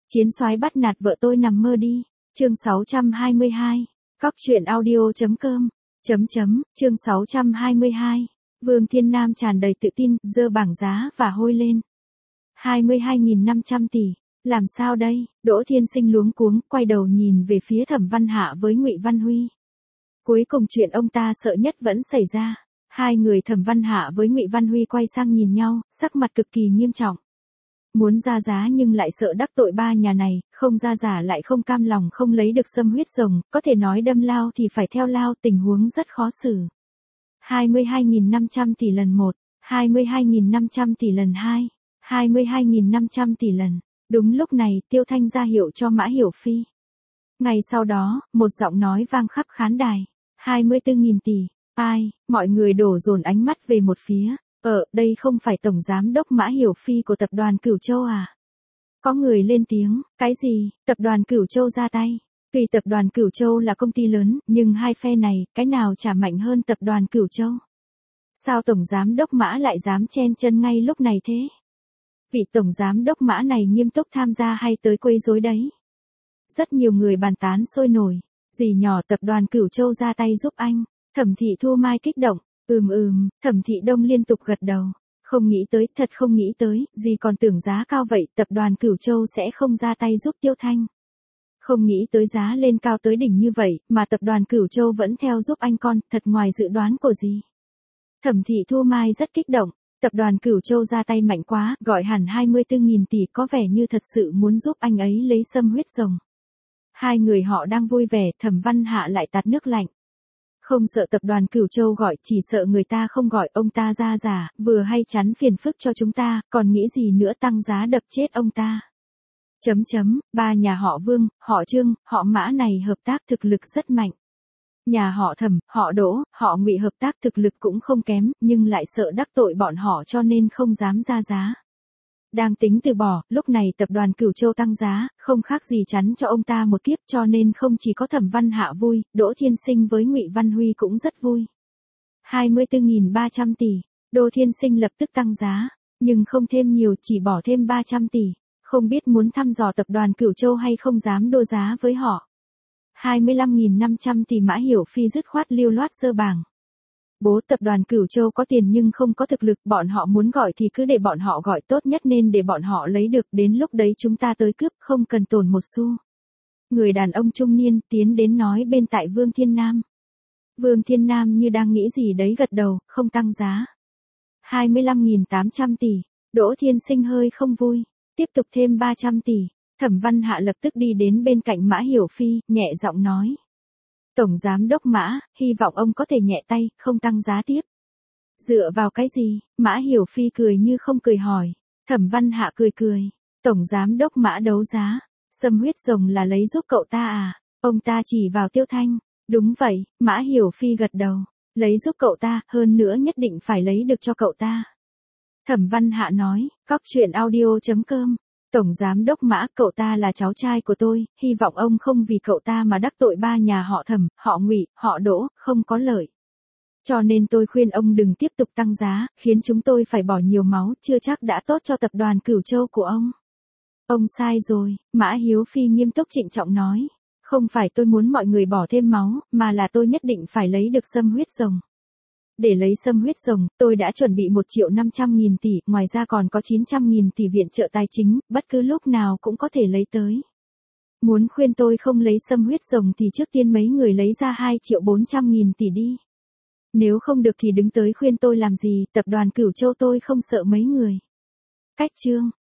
Chiến soái bắt nạt vợ tôi nằm mơ đi. Chương 622. Cóc truyện audio.com. Chương 622. Vương Thiên Nam tràn đầy tự tin, giơ bảng giá và hôi lên. 22.500 tỷ. Làm sao đây? Đỗ Thiên Sinh luống cuống, quay đầu nhìn về phía Thẩm Văn Hạ với Ngụy Văn Huy. Cuối cùng chuyện ông ta sợ nhất vẫn xảy ra. Hai người Thẩm Văn Hạ với Ngụy Văn Huy quay sang nhìn nhau, sắc mặt cực kỳ nghiêm trọng. Muốn ra giá nhưng lại sợ đắc tội ba nhà này, không ra giả lại không cam lòng không lấy được sâm huyết rồng, có thể nói đâm lao thì phải theo lao, tình huống rất khó xử. 22.500 tỷ lần 1, 22.500 tỷ lần 2, 22.500 tỷ lần. Đúng lúc này, Tiêu Thanh ra hiệu cho Mã Hiểu Phi. Ngày sau đó, một giọng nói vang khắp khán đài. 24.000 tỷ. Ai? Mọi người đổ dồn ánh mắt về một phía. Đây không phải Tổng Giám đốc Mã Hiểu Phi của tập đoàn Cửu Châu à? Có người lên tiếng, cái gì? Tập đoàn Cửu Châu ra tay. Tuy tập đoàn Cửu Châu là công ty lớn, nhưng hai phe này, cái nào chả mạnh hơn tập đoàn Cửu Châu? Sao Tổng Giám đốc Mã lại dám chen chân ngay lúc này thế? Vị Tổng Giám đốc Mã này nghiêm túc tham gia hay tới quấy rối đấy? Rất nhiều người bàn tán sôi nổi. Dì nhỏ tập đoàn Cửu Châu ra tay giúp anh. Thẩm Thị Thu Mai kích động. Thẩm Thị Đông liên tục gật đầu. Không nghĩ tới, thật không nghĩ tới, dì còn tưởng giá cao vậy, tập đoàn Cửu Châu sẽ không ra tay giúp Tiêu Thanh. Không nghĩ tới giá lên cao tới đỉnh như vậy, mà tập đoàn Cửu Châu vẫn theo giúp anh con, thật ngoài dự đoán của dì. Thẩm Thị Thu Mai rất kích động, tập đoàn Cửu Châu ra tay mạnh quá, gọi hẳn 24.000 tỷ có vẻ như thật sự muốn giúp anh ấy lấy sâm huyết rồng. Hai người họ đang vui vẻ, Thẩm Văn Hạ lại tạt nước lạnh. Không sợ tập đoàn Cửu Châu gọi, chỉ sợ người ta không gọi ông ta ra giả, vừa hay chắn phiền phức cho chúng ta, còn nghĩ gì nữa tăng giá đập chết ông ta. Ba nhà họ Vương, họ Trương, họ Mã này hợp tác thực lực rất mạnh. Nhà họ Thẩm, họ Đỗ, họ Ngụy hợp tác thực lực cũng không kém, nhưng lại sợ đắc tội bọn họ cho nên không dám ra giá. Đang tính từ bỏ, lúc này tập đoàn Cửu Châu tăng giá, không khác gì chắn cho ông ta một kiếp, cho nên không chỉ có Thẩm Văn Hạ vui, Đỗ Thiên Sinh với Ngụy Văn Huy cũng rất vui. 24.300 tỷ, Đỗ Thiên Sinh lập tức tăng giá, nhưng không thêm nhiều, chỉ bỏ thêm 300 tỷ, không biết muốn thăm dò tập đoàn Cửu Châu hay không dám đô giá với họ. 25.500 tỷ. Mã Hiểu Phi dứt khoát lưu loát giơ bảng. Bố, tập đoàn Cửu Châu có tiền nhưng không có thực lực, bọn họ muốn gọi thì cứ để bọn họ gọi, tốt nhất nên để bọn họ lấy được, đến lúc đấy chúng ta tới cướp, không cần tổn một xu. Người đàn ông trung niên tiến đến nói bên tai Vương Thiên Nam. Vương Thiên Nam như đang nghĩ gì đấy gật đầu, không tăng giá. 25.800 tỷ, Đỗ Thiên Sinh hơi không vui, tiếp tục thêm 300 tỷ. Thẩm Văn Hạ lập tức đi đến bên cạnh Mã Hiểu Phi, nhẹ giọng nói. Tổng Giám đốc Mã, hy vọng ông có thể nhẹ tay, không tăng giá tiếp. Dựa vào cái gì? Mã Hiểu Phi cười như không cười hỏi. Thẩm Văn Hạ cười. Tổng Giám đốc Mã đấu giá. Sâm huyết rồng là lấy giúp cậu ta à? Ông ta chỉ vào Tiêu Thanh. Đúng vậy, Mã Hiểu Phi gật đầu. Lấy giúp cậu ta, hơn nữa nhất định phải lấy được cho cậu ta. Thẩm Văn Hạ nói, cóc truyện audio.com. Tổng Giám đốc Mã, cậu ta là cháu trai của tôi, hy vọng ông không vì cậu ta mà đắc tội ba nhà họ Thẩm, họ Ngụy, họ Đỗ, không có lợi. Cho nên tôi khuyên ông đừng tiếp tục tăng giá, khiến chúng tôi phải bỏ nhiều máu, chưa chắc đã tốt cho tập đoàn Cửu Châu của ông. Ông sai rồi, Mã Hiếu Phi nghiêm túc trịnh trọng nói. Không phải tôi muốn mọi người bỏ thêm máu, mà là tôi nhất định phải lấy được sâm huyết rồng. Để lấy sâm huyết rồng, tôi đã chuẩn bị 1.500.000 tỷ, ngoài ra còn có 900.000 tỷ viện trợ tài chính, bất cứ lúc nào cũng có thể lấy tới. Muốn khuyên tôi không lấy sâm huyết rồng thì trước tiên mấy người lấy ra 2.400.000 tỷ đi. Nếu không được thì đứng tới khuyên tôi làm gì, tập đoàn Cửu Châu tôi không sợ mấy người. Cách chương.